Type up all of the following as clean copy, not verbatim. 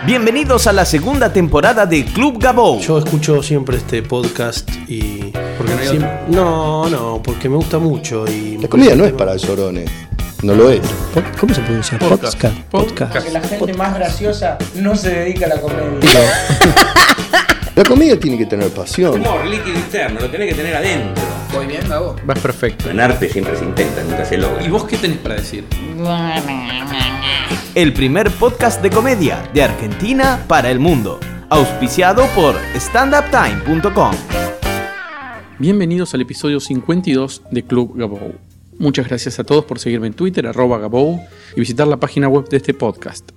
Bienvenidos a la segunda temporada de Club Gabou. Yo escucho siempre este podcast y... ¿Por qué no hay otro? No, porque me gusta mucho y... La comida no es para llorones, no lo es. ¿Cómo se pronuncia? Podcast. Podcast. Que la gente más graciosa no se dedica a la comedia. La comida tiene que tener pasión. Humor líquido interno, lo tenés que tener adentro. ¿Voy bien, Gabo? Vas perfecto. En arte siempre se intenta, nunca se logra. ¿Y vos qué tenés para decir? El primer podcast de comedia de Argentina para el mundo. Auspiciado por standuptime.com. Bienvenidos al episodio 52 de Club Gabou. Muchas gracias a todos por seguirme en Twitter, @Gabou, y visitar la página web de este podcast,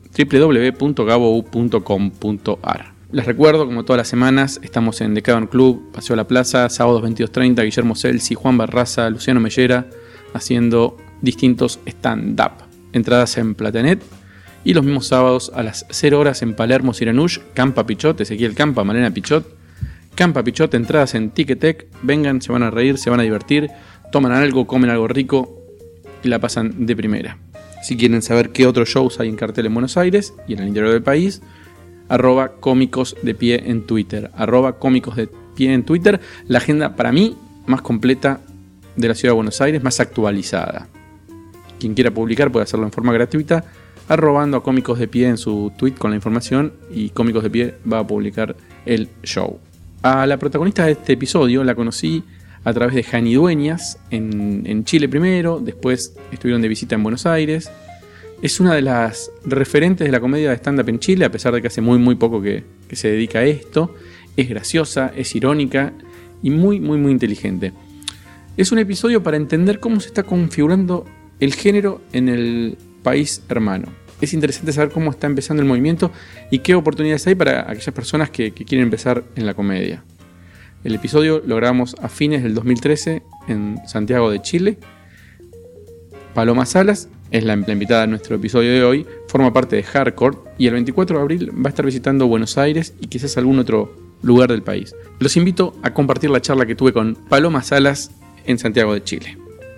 www.gabou.com.ar. Les recuerdo, como todas las semanas, estamos en The Cavern Club, Paseo a la Plaza, sábados 22:30, Guillermo Celsi, Juan Barraza, Luciano Mellera, haciendo distintos stand-up. Entradas en Platenet, y los mismos sábados a las 0 horas en Palermo, Siranush, Campa Pichot, Ezequiel Campa, Malena Pichot. Campa Pichot, entradas en Ticketek, vengan, se van a reír, se van a divertir, toman algo, comen algo rico y la pasan de primera. Si quieren saber qué otros shows hay en cartel en Buenos Aires y en el interior del país, @cómicos de pie en Twitter, @cómicos de pie en Twitter, la agenda para mí más completa de la ciudad de Buenos Aires, más actualizada. Quien quiera publicar puede hacerlo en forma gratuita, arrobando a Cómicos de Pie en su tweet con la información, y Cómicos de Pie va a publicar el show. A la protagonista de este episodio la conocí a través de Jani Dueñas en Chile primero, después estuvieron de visita en Buenos Aires. Es una de las referentes de la comedia de stand-up en Chile, a pesar de que hace muy poco que se dedica a esto. Es graciosa, es irónica y muy inteligente. Es un episodio para entender cómo se está configurando el género en el país hermano. Es interesante saber cómo está empezando el movimiento y qué oportunidades hay para aquellas personas que quieren empezar en la comedia. El episodio lo grabamos a fines del 2013 en Santiago de Chile. Paloma Salas es la invitada de nuestro episodio de hoy, forma parte de Hardcore y el 24 de abril va a estar visitando Buenos Aires y quizás algún otro lugar del país. Los invito a compartir la charla que tuve con Paloma Salas en Santiago de Chile.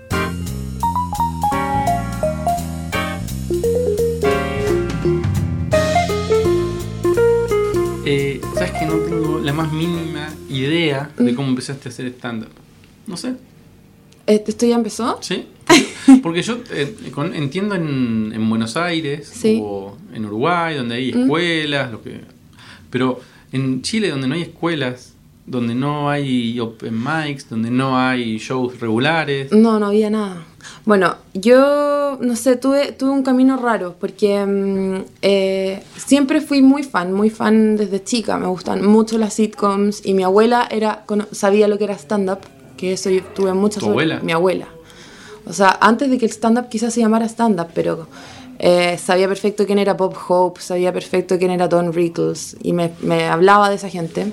Sabes que no tengo la más mínima idea de cómo empezaste a hacer stand-up. No sé. ¿Esto ya empezó? Sí. Porque yo entiendo en Buenos Aires, sí, o en Uruguay, donde hay escuelas, pero en Chile, donde no hay escuelas, donde no hay open mics, donde no hay shows regulares. No había nada. Bueno, yo, no sé, tuve un camino raro, porque siempre fui muy fan desde chica. Me gustan mucho las sitcoms, y mi abuela sabía lo que era stand-up, que eso yo tuve mucha ¿Tu suerte. abuela? Mi abuela. O sea, antes de que el stand-up quizás se llamara stand-up, pero sabía perfecto quién era Bob Hope, sabía perfecto quién era Don Rickles, y me hablaba de esa gente.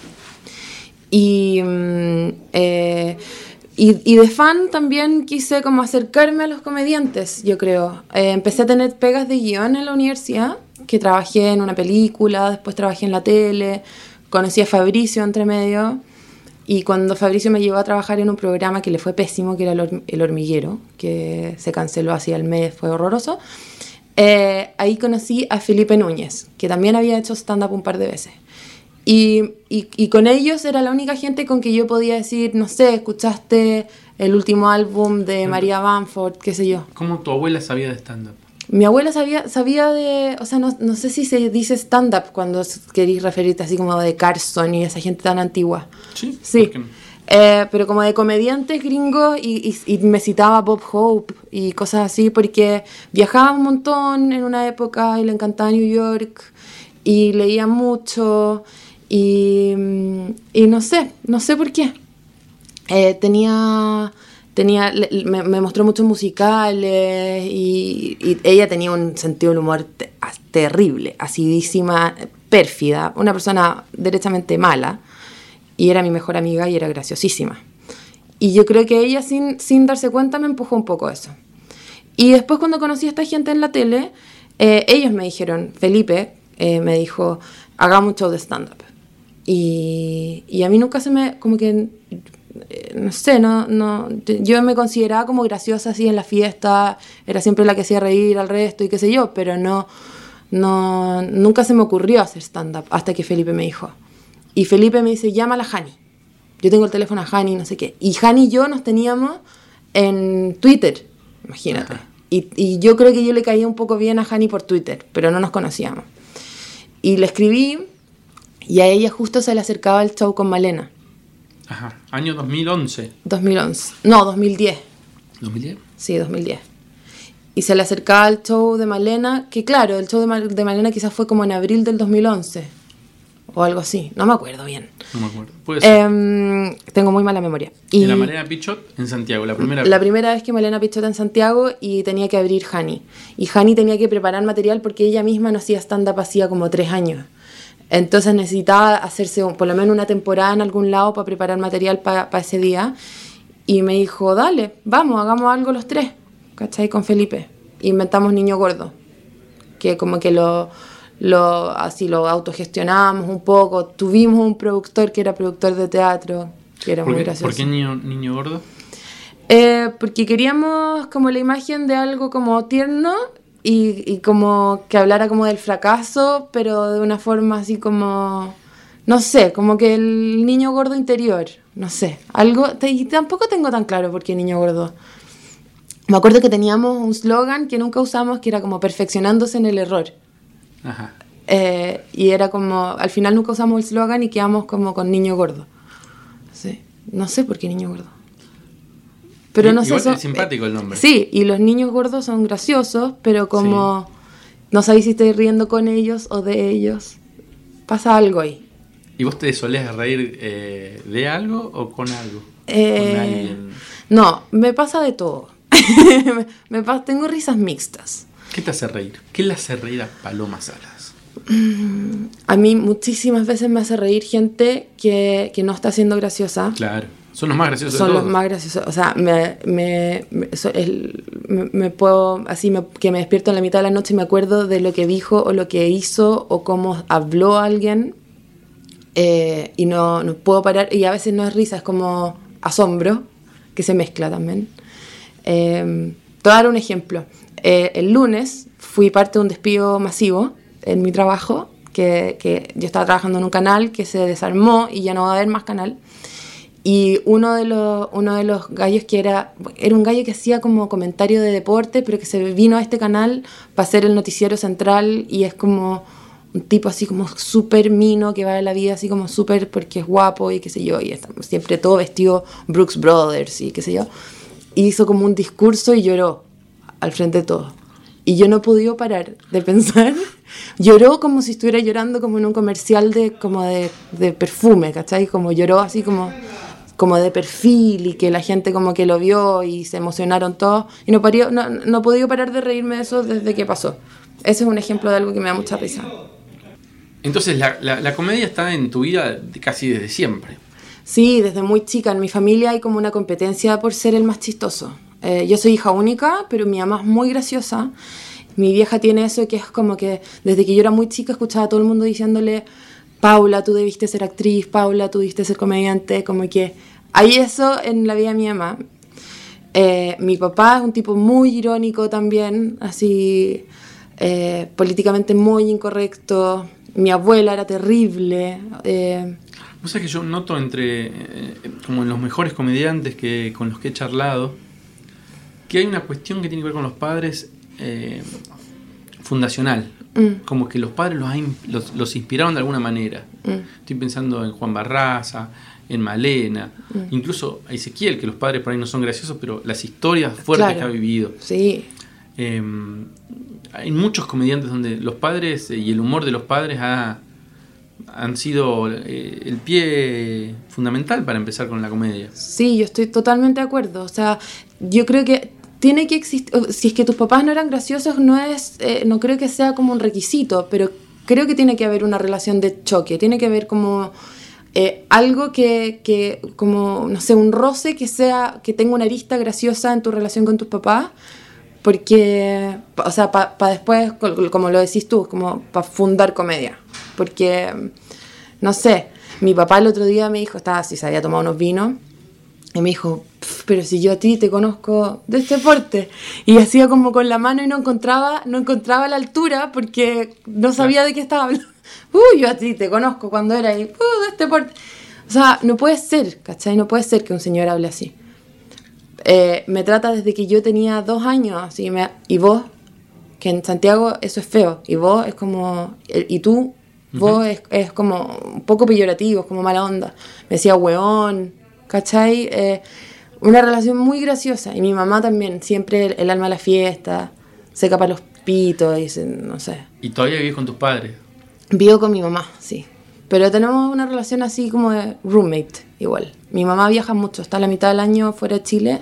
Y de fan también quise como acercarme a los comediantes, yo creo. Empecé a tener pegas de guión en la universidad, que trabajé en una película, después trabajé en la tele, conocí a Fabricio entre medio, y cuando Fabricio me llevó a trabajar en un programa que le fue pésimo, que era El Hormiguero, que se canceló así al mes, fue horroroso, ahí conocí a Felipe Núñez, que también había hecho stand-up un par de veces. Y con ellos era la única gente con que yo podía decir, no sé, ¿escuchaste el último álbum de María Bamford? Qué sé yo. ¿Cómo tu abuela sabía de stand-up? Mi abuela sabía de... O sea, no sé si se dice stand-up cuando querís referirte así como de Carson y esa gente tan antigua. Sí. Sí. Pero como de comediantes gringos, y me citaba Bob Hope y cosas así, porque viajaba un montón en una época y le encantaba New York y leía mucho. Y no sé por qué. Me mostró muchos musicales, y ella tenía un sentido del humor terrible, acidísima, pérfida, una persona derechamente mala, y era mi mejor amiga y era graciosísima. Y yo creo que ella sin darse cuenta me empujó un poco eso. Y después, cuando conocí a esta gente en la tele, ellos me dijeron, Felipe me dijo, hagamos un show de stand-up. Y a mí nunca se me... como que... no sé, yo me consideraba como graciosa así en la fiesta, era siempre la que hacía reír al resto y qué sé yo, pero no nunca se me ocurrió hacer stand-up hasta que Felipe me dijo. Y Felipe me dice, llama a la Jani. Yo tengo el teléfono a Jani, no sé qué. Y Jani y yo nos teníamos en Twitter, imagínate. Y yo creo que yo le caía un poco bien a Jani por Twitter, pero no nos conocíamos. Y le escribí y a ella justo se le acercaba el show con Malena. Ajá. Año 2011. 2011. No, 2010. ¿2010? Sí, 2010. Y se le acercaba el show de Malena, que claro, el show de Malena quizás fue como en abril del 2011. O algo así, no me acuerdo bien. No me acuerdo. Puede ser. Tengo muy mala memoria. Y En la Malena Pichot en Santiago, la primera vez. La primera vez que Malena Pichot en Santiago y tenía que abrir Jani. Y Jani tenía que preparar material porque ella misma no hacía stand-up hacía como 3 años. Entonces necesitaba hacerse por lo menos una temporada en algún lado para preparar material para ese día. Y me dijo, dale, vamos, hagamos algo los 3. ¿Cachai? Con Felipe. Inventamos Niño Gordo. Que como que así lo autogestionábamos un poco. Tuvimos un productor que era productor de teatro, que era muy gracioso. ¿Por qué niño gordo? Porque queríamos como la imagen de algo como tierno y como que hablara como del fracaso, pero de una forma así como, no sé, como que el niño gordo interior, no sé, algo, y tampoco tengo tan claro por qué niño gordo. Me acuerdo que teníamos un slogan que nunca usamos, que era como perfeccionándose en el error. Ajá. Y era como, al final nunca usamos el slogan y quedamos como con niño gordo. Sí. No sé por qué niño gordo. Pero no sé. Igual es simpático el nombre. Sí, y los niños gordos son graciosos, pero como no sabéis si estoy riendo con ellos o de ellos. Pasa algo ahí. ¿Y vos te solés reír de algo o con algo? ¿Con alguien? No, me pasa de todo. Tengo risas mixtas. ¿Qué te hace reír? ¿Qué le hace reír a Paloma Salas? A mí muchísimas veces me hace reír gente que no está siendo graciosa. Claro, son los más graciosos Son de todos. los más graciosos. O sea, me puedo, así que me despierto en la mitad de la noche y me acuerdo de lo que dijo o lo que hizo o cómo habló alguien y no puedo parar. Y a veces no es risa, es como asombro, que se mezcla también. Te voy a dar un ejemplo. El lunes fui parte de un despido masivo en mi trabajo, que yo estaba trabajando en un canal que se desarmó y ya no va a haber más canal. Y uno de los gallos que era un gallo que hacía como comentario de deporte, pero que se vino a este canal para hacer el noticiero central y es como un tipo así como súper mino que va de la vida así como súper porque es guapo y qué sé yo, y está siempre todo vestido Brooks Brothers y qué sé yo. Y hizo como un discurso y lloró al frente de todos. Y yo no he podido parar de pensar. Lloró como si estuviera llorando como en un comercial de perfume, ¿cachai? Como lloró así como de perfil y que la gente como que lo vio y se emocionaron todos. Y no he podido parar de reírme de eso desde que pasó. Ese es un ejemplo de algo que me da mucha risa. Entonces la comedia está en tu vida casi desde siempre. Sí, desde muy chica. En mi familia hay como una competencia por ser el más chistoso. Yo soy hija única, pero mi mamá es muy graciosa. Mi vieja tiene eso que es como que desde que yo era muy chica escuchaba a todo el mundo diciéndole Paula, tú debiste ser actriz, Paula, tú debiste ser comediante, como que hay eso en la vida de mi mamá. Mi papá es un tipo muy irónico también, así políticamente muy incorrecto. Mi abuela era terrible. Vos sabés que yo noto como en los mejores comediantes con los que he charlado, que hay una cuestión que tiene que ver con los padres fundacional. Como que los padres los inspiraron de alguna manera. Estoy pensando en Juan Barraza, en Malena, incluso a Ezequiel, que los padres por ahí no son graciosos, pero las historias fuertes que ha vivido. Sí. Hay muchos comediantes donde los padres y el humor de los padres han sido el pie fundamental para empezar con la comedia. Sí, yo estoy totalmente de acuerdo. O sea, yo creo que tiene que existir. Si es que tus papás no eran graciosos, no creo que sea como un requisito, pero creo que tiene que haber una relación de choque. Tiene que haber como algo que como, no sé, un roce que tenga una arista graciosa en tu relación con tus papás. Porque, o sea, para después, como lo decís tú, como para fundar comedia. Porque, no sé, mi papá el otro día me dijo, se había tomado unos vinos, y me dijo, pero si yo a ti te conozco de este porte. Y hacía como con la mano y no encontraba la altura porque no sabía de qué estaba hablando. Yo a ti te conozco cuando era ahí, de este porte. O sea, no puede ser, ¿cachai? No puede ser que un señor hable así. Me trata desde que yo tenía 2 años y vos, que en Santiago eso es feo, y vos es como, y tú, vos es como un poco peyorativo, es como mala onda. Me decía hueón, ¿cachai? Una relación muy graciosa. Y mi mamá también, siempre el alma de la fiesta, se capa los pitos, y no sé. ¿Y todavía vivís con tus padres? Vivo con mi mamá, sí. Pero tenemos una relación así como de roommate, igual. Mi mamá viaja mucho, está la mitad del año fuera de Chile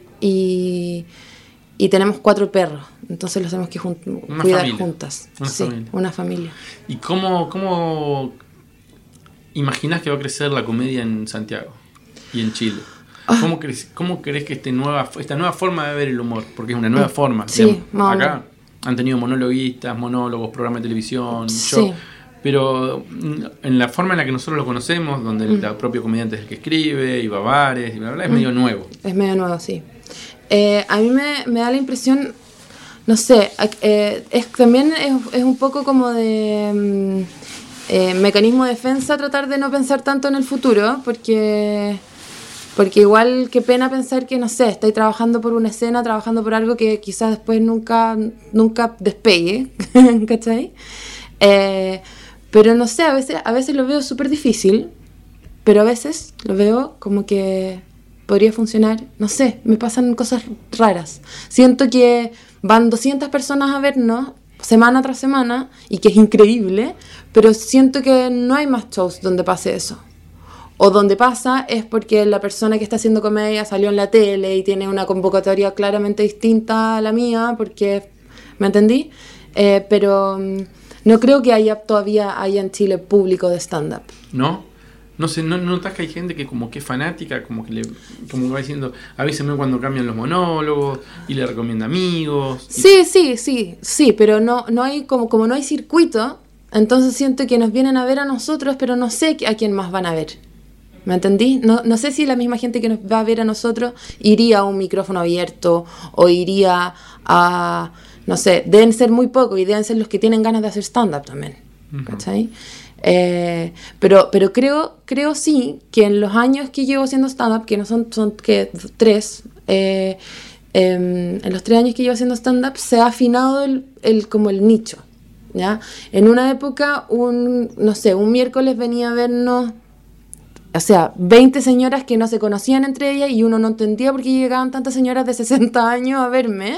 y tenemos 4 perros. Entonces los tenemos que cuidar familia. Juntas. Una familia. Una familia. ¿Y cómo imaginás que va a crecer la comedia en Santiago y en Chile? ¿Cómo crees que esta nueva forma de ver el humor? Porque es una nueva forma. Sí, digamos, acá han tenido monologuistas, monólogos, programas de televisión, show. Pero en la forma en la que nosotros lo conocemos, donde el propio comediante es el que escribe, y va a bares, y bla, bla, es medio nuevo. Es medio nuevo, sí. A mí me da la impresión, no sé, también es un poco como de mecanismo de defensa tratar de no pensar tanto en el futuro, porque igual qué pena pensar que, no sé, estáis trabajando por una escena, trabajando por algo que quizás después nunca despegue, ¿cachai? Pero no sé, a veces lo veo súper difícil, pero a veces lo veo como que podría funcionar. No sé, me pasan cosas raras. Siento que van 200 personas a vernos semana tras semana y que es increíble, pero siento que no hay más shows donde pase eso. O donde pasa es porque la persona que está haciendo comedia salió en la tele y tiene una convocatoria claramente distinta a la mía, porque, ¿me entendí? Pero no creo que todavía haya en Chile público de stand-up. ¿No? No sé, ¿no notas que hay gente que como que es fanática, como que va diciendo, avísame cuando cambian los monólogos, y le recomienda amigos? Sí, pero no hay, como no hay circuito, entonces siento que nos vienen a ver a nosotros, pero no sé a quién más van a ver. ¿Me entendí? No sé si la misma gente que nos va a ver a nosotros iría a un micrófono abierto o iría a, no sé, deben ser muy pocos y deben ser los que tienen ganas de hacer stand-up también, ¿cachai? Pero creo sí que en los años que llevo haciendo stand-up, que no son que 3, en los 3 años que llevo haciendo stand-up se ha afinado como el nicho, ¿ya? En una época, un miércoles venía a vernos, o sea, 20 señoras que no se conocían entre ellas y uno no entendía por qué llegaban tantas señoras de 60 años a verme.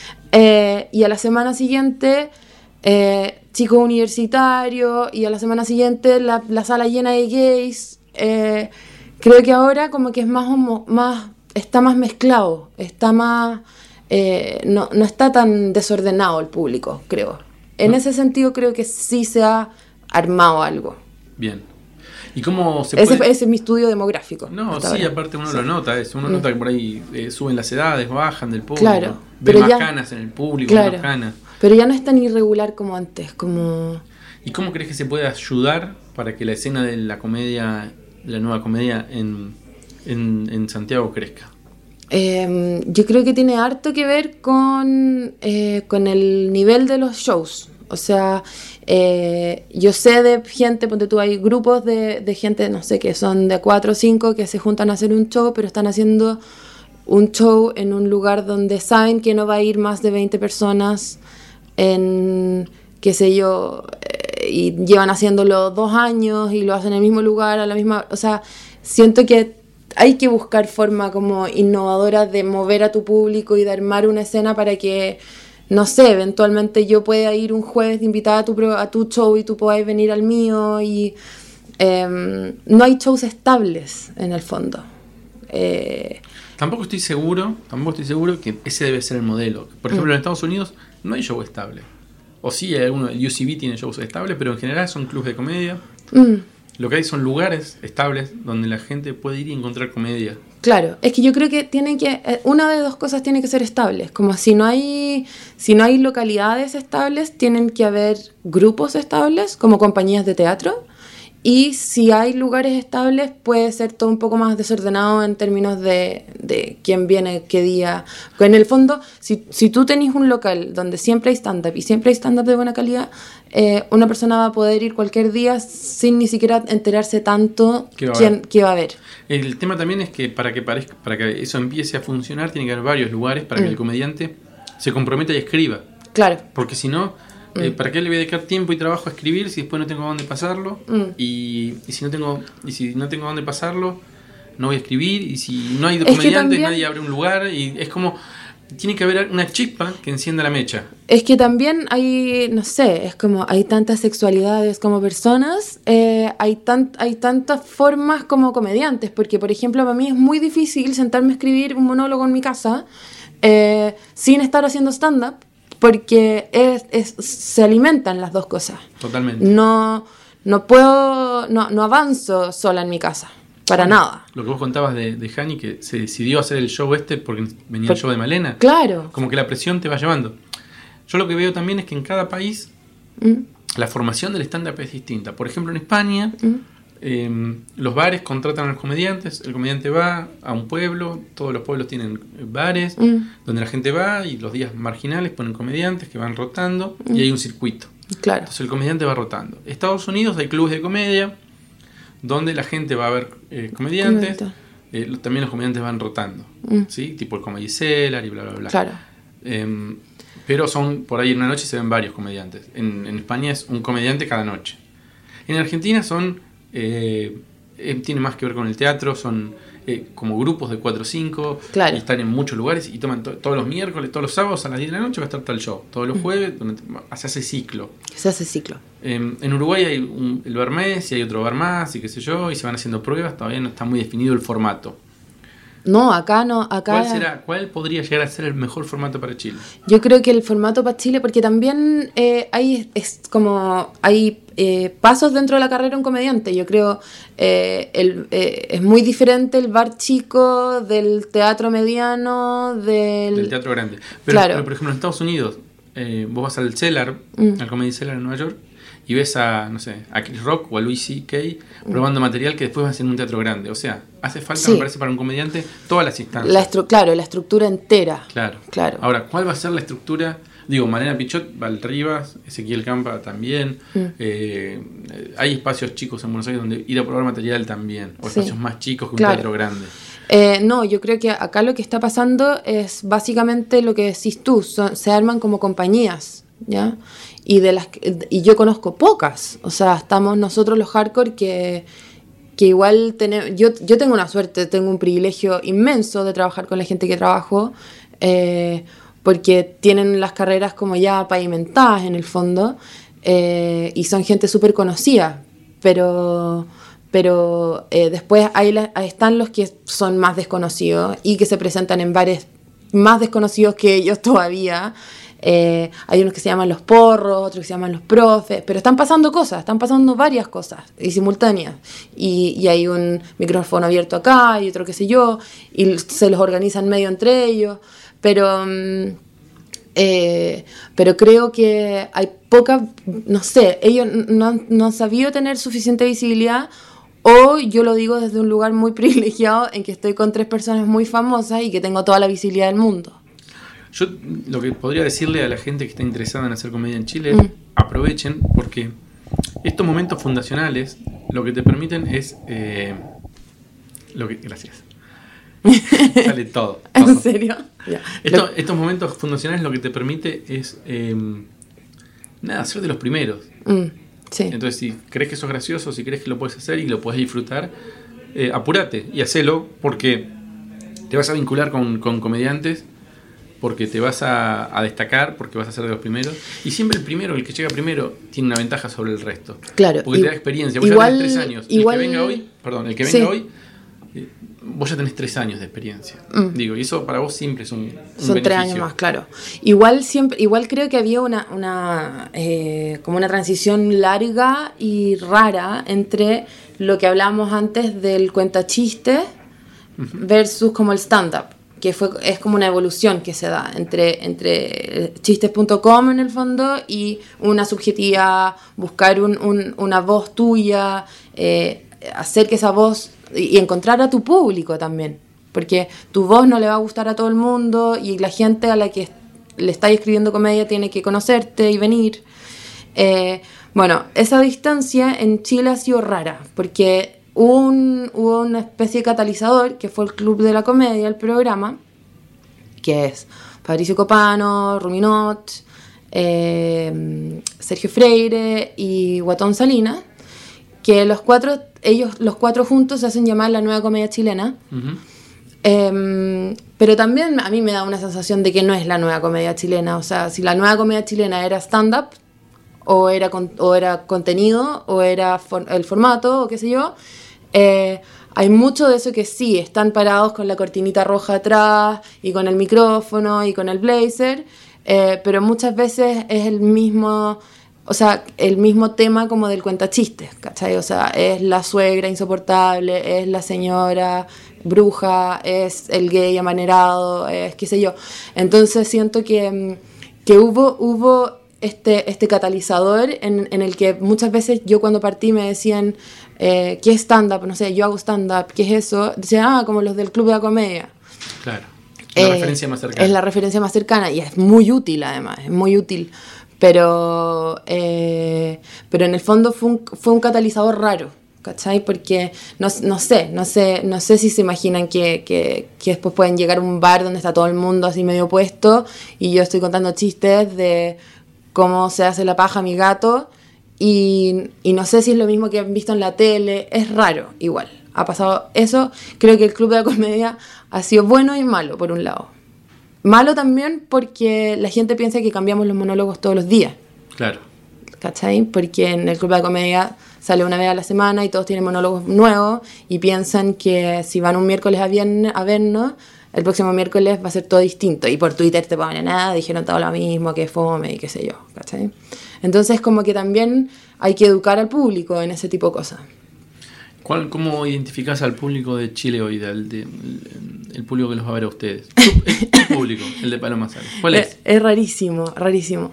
Y a la semana siguiente, chicos universitarios, y a la semana siguiente la sala llena de gays. Creo que ahora como que es está más mezclado, está más... no está tan desordenado el público, creo. En ese sentido creo que sí se ha armado algo. Bien. ¿Y cómo se puede...? Ese es mi estudio demográfico. No, sí, ahora. Aparte uno lo nota, uno nota que por ahí suben las edades, bajan del público, claro, ven más canas en el público, menos canas. Pero ya no es tan irregular como antes, como... ¿Y cómo crees que se puede ayudar para que la escena de la comedia, la nueva comedia en Santiago crezca? Yo creo que tiene harto que ver con el nivel de los shows. O sea, yo sé de gente, ponte tú, hay grupos de gente, no sé, que son de 4 o 5 que se juntan a hacer un show, pero están haciendo un show en un lugar donde saben que no va a ir más de 20 personas en, qué sé yo, y llevan haciéndolo 2 años y lo hacen en el mismo lugar, a la misma... O sea, siento que hay que buscar forma como innovadora de mover a tu público y de armar una escena para que... No sé, eventualmente yo pueda ir un jueves de invitada a tu show y tú podáis venir al mío y no hay shows estables en el fondo. Tampoco estoy seguro que ese debe ser el modelo. Por ejemplo, en Estados Unidos no hay show estable. O sí, el UCB tiene shows estables, pero en general son clubes de comedia. Lo que hay son lugares estables donde la gente puede ir y encontrar comedia. Claro, es que yo creo que una de 2 cosas tiene que ser estables. Como si no hay localidades estables, tienen que haber grupos estables, como compañías de teatro, Y si hay lugares estables, puede ser todo un poco más desordenado en términos de quién viene, qué día. Porque en el fondo, si tú tenés un local donde siempre hay stand-up y siempre hay stand-up de buena calidad, una persona va a poder ir cualquier día sin ni siquiera enterarse tanto qué va a haber. El tema también es que para que eso empiece a funcionar, tiene que haber varios lugares para que el comediante se comprometa y escriba. Claro. Porque si no, ¿para qué le voy a dedicar tiempo y trabajo a escribir si después no tengo dónde pasarlo? Y si no tengo dónde pasarlo, no voy a escribir. Y si no hay comediantes, también, nadie abre un lugar. Y es como, tiene que haber una chispa que encienda la mecha. Es que también hay, no sé, es como hay tantas sexualidades como personas, hay tantas formas como comediantes. Porque, por ejemplo, para mí es muy difícil sentarme a escribir un monólogo en mi casa sin estar haciendo stand-up. Porque se alimentan las dos cosas. Totalmente. No avanzo sola en mi casa, para nada. Lo que vos contabas de Hani, que se decidió hacer el show porque venía el show de Malena. Claro. Como que la presión te va llevando. Yo lo que veo también es que en cada país la formación del stand-up es distinta. Por ejemplo, en España, los bares contratan a los comediantes, el comediante va a un pueblo, todos los pueblos tienen bares donde la gente va, y los días marginales ponen comediantes que van rotando y hay un circuito. Claro. Entonces el comediante va rotando. En Estados Unidos hay clubes de comedia donde la gente va a ver comediantes, también los comediantes van rotando, ¿sí? Tipo el Comedy Cellar y bla bla bla. Claro. Pero son, por ahí en una noche se ven varios comediantes. En España es un comediante cada noche. En Argentina son tiene más que ver con el teatro, son como grupos de 4 o 5, claro. Y están en muchos lugares y toman todos los miércoles, todos los sábados a las 10 de la noche va a estar tal show, todos los jueves se hace ciclo. En Uruguay hay el bar mes y hay otro bar más y qué sé yo, y se van haciendo pruebas, todavía no está muy definido el formato. No, acá no. ¿Cuál podría llegar a ser el mejor formato para Chile? Yo creo que el formato para Chile, porque también hay pasos dentro de la carrera de un comediante. Yo creo es muy diferente el bar chico del teatro mediano, del teatro grande. Pero por ejemplo, en Estados Unidos, vos vas al Cellar, al Comedy Cellar en Nueva York, y ves a Chris Rock o a Louis C.K. probando material que después va a ser en un teatro grande. O sea, hace falta, me parece, para un comediante todas las instancias. La estructura entera. Claro. Ahora, ¿cuál va a ser la estructura? Digo, Malena Pichot, Val Rivas, Ezequiel Campa también. Hay espacios chicos en Buenos Aires donde ir a probar material también. O espacios más chicos que un teatro grande. No, yo creo que acá lo que está pasando es básicamente lo que decís tú. Se arman como compañías, ¿ya? Y yo conozco pocas. O sea, estamos nosotros los hardcore que igual tenemos. Yo tengo una suerte, tengo un privilegio inmenso de trabajar con la gente que trabajo, porque tienen las carreras como ya pavimentadas en el fondo, y son gente súper conocida. Pero después ahí están los que son más desconocidos y que se presentan en bares más desconocidos que ellos todavía. Hay unos que se llaman los porros, otros que se llaman los profes, pero están pasando varias cosas y simultáneas, y hay un micrófono abierto acá y otro qué sé yo, y se los organizan medio entre ellos, pero creo que hay poca, no sé, ellos no han sabido tener suficiente visibilidad, o yo lo digo desde un lugar muy privilegiado en que estoy con 3 personas muy famosas y que tengo toda la visibilidad del mundo. Yo lo que podría decirle a la gente que está interesada en hacer comedia en Chile es aprovechen, porque estos momentos fundacionales lo que te permiten es gracias. Sale todo. ¿En serio? Estos momentos fundacionales lo que te permite es ser de los primeros. Sí. Entonces, si crees que sos gracioso, si crees que lo puedes hacer y lo puedes disfrutar, apúrate y hacelo, porque te vas a vincular con comediantes, porque te vas a destacar, porque vas a ser de los primeros, y siempre el que llega primero tiene una ventaja sobre el resto. Claro. Porque te da experiencia. Vos ya tenés 3 años. El que venga hoy, vos ya tenés 3 años de experiencia. Digo, y eso para vos siempre es un Son beneficio. 3 años más, claro. Igual creo que había como una transición larga y rara entre lo que hablábamos antes del cuentachiste versus como el stand-up. es como una evolución que se da entre chistes.com en el fondo y una subjetividad, buscar una voz tuya, hacer que esa voz y encontrar a tu público también, porque tu voz no le va a gustar a todo el mundo y la gente a la que le estáis escribiendo comedia tiene que conocerte y venir. Bueno, esa distancia en Chile ha sido rara, porque hubo una especie de catalizador, que fue el Club de la Comedia, el programa, que es Fabricio Copano, Ruminot, Sergio Freire y Guatón Salinas, que los cuatro juntos se hacen llamar la nueva comedia chilena. Pero también a mí me da una sensación de que no es la nueva comedia chilena. O sea, si la nueva comedia chilena era stand-up, o era contenido, o era el formato, o qué sé yo, hay mucho de eso que sí, están parados con la cortinita roja atrás, y con el micrófono, y con el blazer, pero muchas veces es el mismo tema como del cuentachistes, ¿cachai? O sea, es la suegra insoportable, es la señora bruja, es el gay amanerado, es qué sé yo. Entonces siento que hubo este catalizador en el que muchas veces yo cuando partí me decían, ¿qué es stand-up? No sé, yo hago stand-up, ¿qué es eso? Decían, como los del Club de la Comedia. Claro, la referencia más cercana. Es la referencia más cercana y es muy útil además, es muy útil. Pero en el fondo fue un catalizador raro, ¿cachai? Porque no sé si se imaginan que después pueden llegar a un bar donde está todo el mundo así medio puesto y yo estoy contando chistes de cómo se hace la paja a mi gato y no sé si es lo mismo que han visto en la tele. Es raro, igual. Ha pasado eso. Creo que el Club de la Comedia ha sido bueno y malo, por un lado. Malo también porque la gente piensa que cambiamos los monólogos todos los días. Claro. ¿Cachai? Porque en el Club de la Comedia sale una vez a la semana y todos tienen monólogos nuevos y piensan que si van un miércoles a vernos, el próximo miércoles va a ser todo distinto. Y por Twitter te ponen nada, dijeron todo lo mismo, que fome y qué sé yo. ¿Cachai? Entonces como que también hay que educar al público en ese tipo de cosas. ¿Cómo identificás al público de Chile hoy, el público que los va a ver a ustedes? Tu público, el de Paloma Sales. ¿Cuál es? Es rarísimo, rarísimo.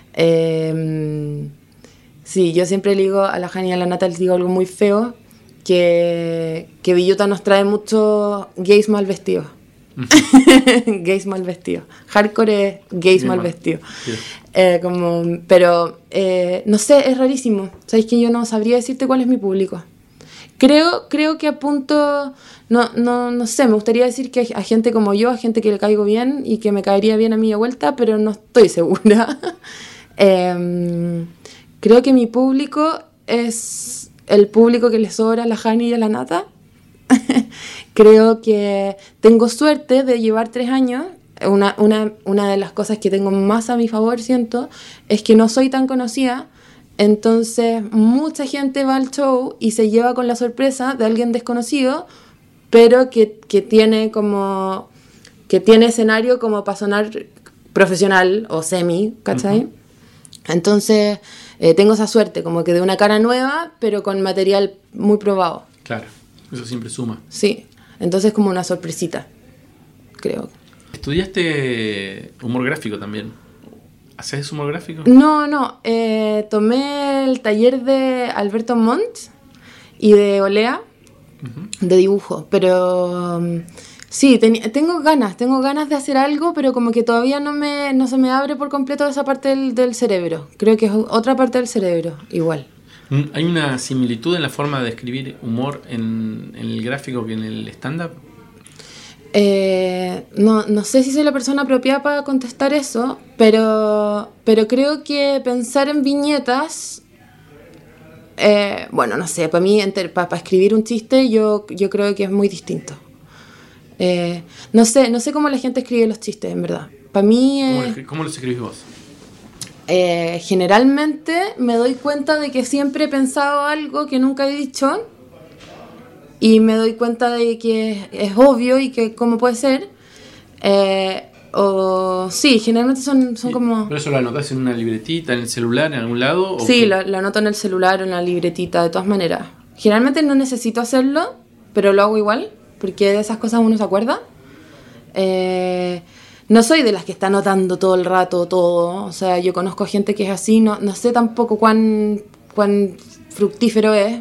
Sí, yo siempre le digo a la Jani y a la Nata, les digo algo muy feo, que Villota nos trae muchos gays mal vestidos. Gays mal vestidos. Hardcore es gays mal vestidos. Pero no sé, es rarísimo. Sabéis que yo no sabría decirte cuál es mi público. Creo que apunto, no sé, me gustaría decir que a gente como yo, a gente que le caigo bien y que me caería bien a mí de vuelta, pero no estoy segura. Creo que mi público es el público que le sobra a la Jani y a la Nata. Creo que tengo suerte de llevar 3 años. Una de las cosas que tengo más a mi favor, siento, es que no soy tan conocida. Entonces mucha gente va al show y se lleva con la sorpresa de alguien desconocido, pero que tiene escenario como para sonar profesional o semi, ¿cachai? Uh-huh. Entonces tengo esa suerte, como que de una cara nueva, pero con material muy probado. Claro, eso siempre suma. Sí, entonces como una sorpresita, creo. ¿Estudiaste humor gráfico también? ¿Haces humor gráfico? No, tomé el taller de Alberto Montt y de Olea, uh-huh, de dibujo, pero sí, tengo ganas de hacer algo, pero como que todavía no se me abre por completo esa parte del cerebro. Creo que es otra parte del cerebro, igual. ¿Hay una similitud en la forma de escribir humor en el gráfico que en el stand-up? No sé si soy la persona apropiada para contestar eso, pero creo que pensar en viñetas, bueno, no sé, para mí, para escribir un chiste, yo creo que es muy distinto. No sé cómo la gente escribe los chistes, en verdad. Para mí... ¿Cómo los escribís vos? Generalmente me doy cuenta de que siempre he pensado algo que nunca he dicho. Y me doy cuenta de que es obvio y que cómo puede ser. Sí, generalmente son como... ¿Pero eso lo anotás en una libretita, en el celular, en algún lado? Sí, lo anoto en el celular o en la libretita, de todas maneras. Generalmente no necesito hacerlo, pero lo hago igual, porque de esas cosas uno se acuerda. No soy de las que está anotando todo el rato todo. O sea, yo conozco gente que es así. No sé tampoco cuán fructífero es.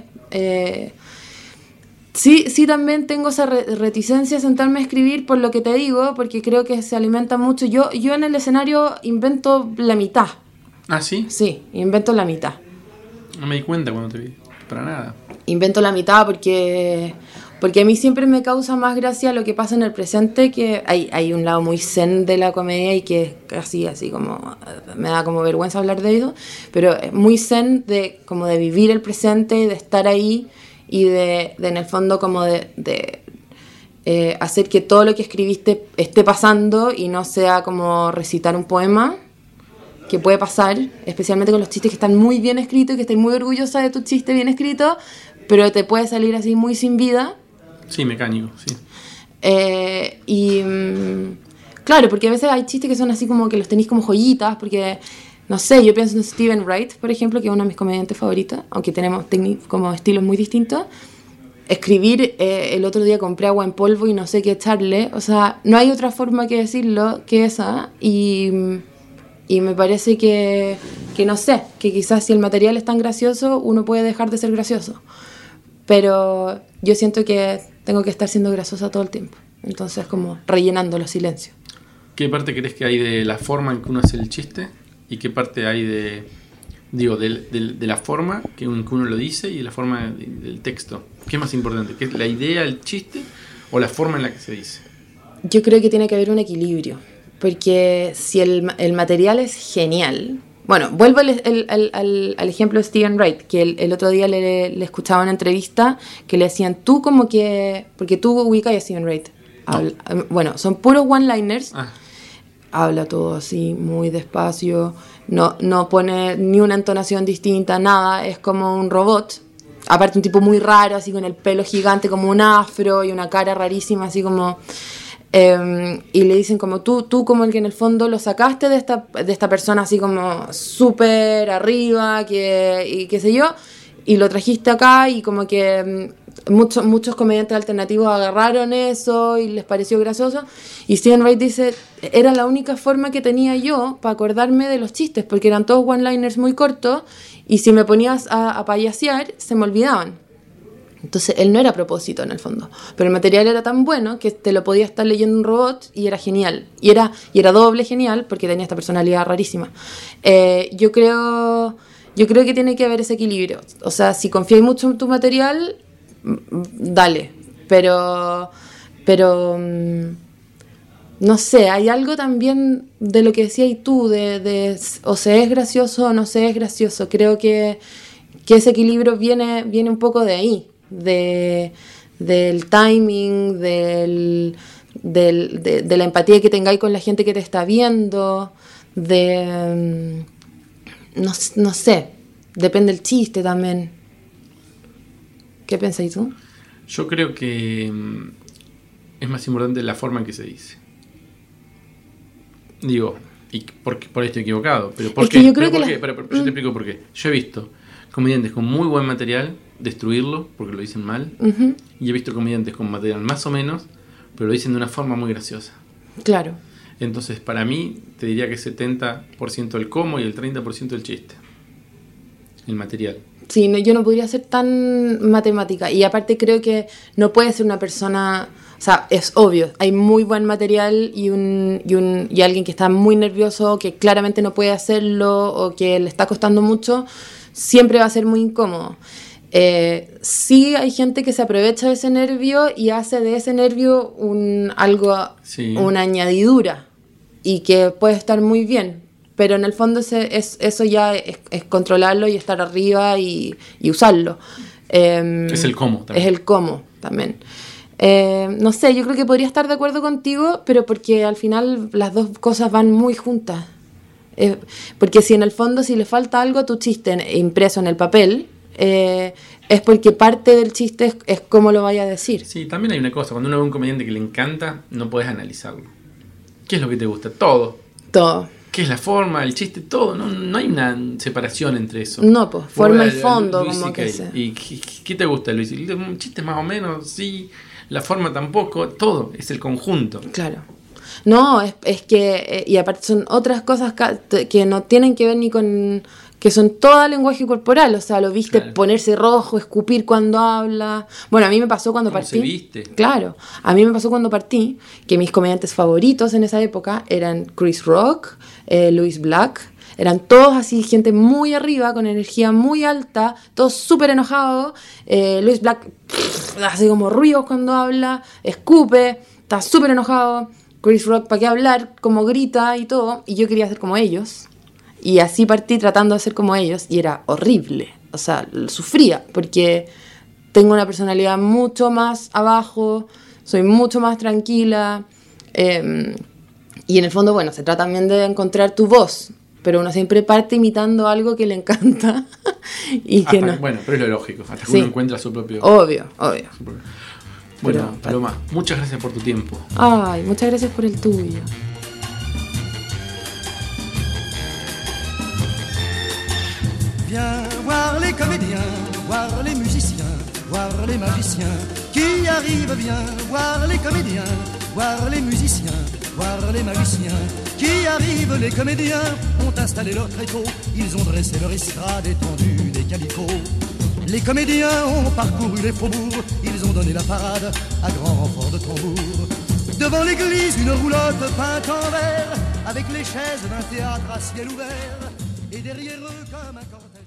Sí, también tengo esa reticencia a sentarme a escribir por lo que te digo, porque creo que se alimenta mucho. Yo en el escenario invento la mitad. ¿Ah, sí? Sí, invento la mitad. No me di cuenta cuando te vi. Para nada. Invento la mitad porque a mí siempre me causa más gracia lo que pasa en el presente, que hay un lado muy zen de la comedia y que es así como me da como vergüenza hablar de eso, pero es muy zen de vivir el presente y de estar ahí y de en el fondo como de hacer que todo lo que escribiste esté pasando y no sea como recitar un poema, que puede pasar, especialmente con los chistes que están muy bien escritos y que estás muy orgullosa de tu chiste bien escrito, pero te puede salir así muy sin vida. Sí, mecánico, sí. Claro, porque a veces hay chistes que son así como que los tenéis como joyitas, porque, no sé, yo pienso en Stephen Wright, por ejemplo, que es uno de mis comediantes favoritos, aunque tenemos como estilos muy distintos. Escribir, el otro día compré agua en polvo y no sé qué echarle, o sea, no hay otra forma que decirlo que esa, y me parece que no sé, que quizás si el material es tan gracioso, uno puede dejar de ser gracioso. Pero yo siento que tengo que estar siendo graciosa todo el tiempo. Entonces, como rellenando los silencios. ¿Qué parte crees que hay de la forma en que uno hace el chiste? ¿Y qué parte hay de la forma que uno lo dice y de la forma del texto? ¿Qué es más importante? ¿Qué es la idea, el chiste o la forma en la que se dice? Yo creo que tiene que haber un equilibrio. Porque si el material es genial... Bueno, vuelvo al ejemplo de Stephen Wright, que el otro día le escuchaba una entrevista que le decían, tú como que... Porque tú ubicas a Stephen Wright. Bueno, son puros one-liners. Habla todo así, muy despacio. No pone ni una entonación distinta, nada. Es como un robot. Aparte un tipo muy raro, así con el pelo gigante, como un afro y una cara rarísima, así como... y le dicen como tú como el que en el fondo lo sacaste de esta persona así como súper arriba, y qué sé yo, y lo trajiste acá, y como que muchos comediantes alternativos agarraron eso y les pareció gracioso, y Stephen Wright dice, era la única forma que tenía yo para acordarme de los chistes, porque eran todos one-liners muy cortos, y si me ponías a payasear, se me olvidaban. Entonces él no era a propósito en el fondo, pero el material era tan bueno que te lo podía estar leyendo un robot y era genial, y era doble genial porque tenía esta personalidad rarísima. Yo creo que tiene que haber ese equilibrio. O sea, si confías mucho en tu material, dale, pero no sé, hay algo también de lo que decías tú, de o se es gracioso o no se es gracioso. Creo que ese equilibrio viene un poco de ahí. Del timing, de la empatía que tengáis con la gente que te está viendo, no sé, depende del chiste también. ¿Qué pensáis tú? Yo creo que es más importante la forma en que se dice. Digo, y por ahí estoy equivocado, pero ¿por qué? Pero yo te explico por qué. Yo he visto comediantes con muy buen material destruirlo porque lo dicen mal, y he visto comediantes con material más o menos, pero lo dicen de una forma muy graciosa. Claro. Entonces, para mí, te diría que 70% el cómo y el 30% el chiste. El material. Sí, yo no podría ser tan matemática. Y aparte creo que no puede ser una persona... O sea, es obvio, hay muy buen material y alguien que está muy nervioso, que claramente no puede hacerlo o que le está costando mucho, siempre va a ser muy incómodo. Sí hay gente que se aprovecha de ese nervio y hace de ese nervio una añadidura y que puede estar muy bien, pero en el fondo eso ya es controlarlo y estar arriba y usarlo. Es el cómo también. Es el cómo también. No sé, yo creo que podría estar de acuerdo contigo, pero porque al final las dos cosas van muy juntas. Porque si en el fondo, si le falta algo a tu chiste impreso en el papel, es porque parte del chiste es cómo lo vaya a decir. Sí, también hay una cosa, cuando uno ve a un comediante que le encanta, no puedes analizarlo. ¿Qué es lo que te gusta? Todo. ¿Qué es la forma, el chiste? Todo. No hay una separación entre eso. No, pues, forma y fondo, Luis como que sea. ¿Y qué te gusta, Luis? Un chiste más o menos, sí. La forma tampoco. Todo, es el conjunto. Claro. No, es que, y aparte son otras cosas que no tienen que ver ni con, que son todo lenguaje corporal, o sea, lo viste ponerse rojo, escupir cuando habla. Bueno, a mí me pasó cuando ¿Cómo partí. se viste? Claro, a mí me pasó cuando partí, que mis comediantes favoritos en esa época eran Chris Rock, Louis Black. Eran todos así, gente muy arriba, con energía muy alta, todos súper enojados. Louis Black hace como ruidos cuando habla, escupe, está súper enojado. Chris Rock, ¿para qué hablar? Como grita y todo. Y yo quería ser como ellos. Y así partí tratando de ser como ellos. Y era horrible. O sea, sufría porque tengo una personalidad mucho más abajo, soy mucho más tranquila. Y en el fondo, bueno, se trata también de encontrar tu voz. Pero uno siempre parte imitando algo que le encanta y que no. Bueno, pero es lo lógico, hasta que Sí. uno encuentra su propio... Obvio. Bueno, Pero- Paloma, muchas gracias por tu tiempo. Ay, muchas gracias por el tuyo. Viens voir les comédiens, voir les musiciens, voir les magiciens qui arrivent. Viens voir les comédiens, voir les musiciens, voir les magiciens qui arrivent. Les comédiens ont installé leur tréteau, ils ont dressé leur estrade étendue des calicots. Les comédiens ont parcouru les faubourgs, ils ont donné la parade à grand renfort de tambour. Devant l'église, une roulotte peinte en vert, avec les chaises d'un théâtre à ciel ouvert, et derrière eux comme un cortège.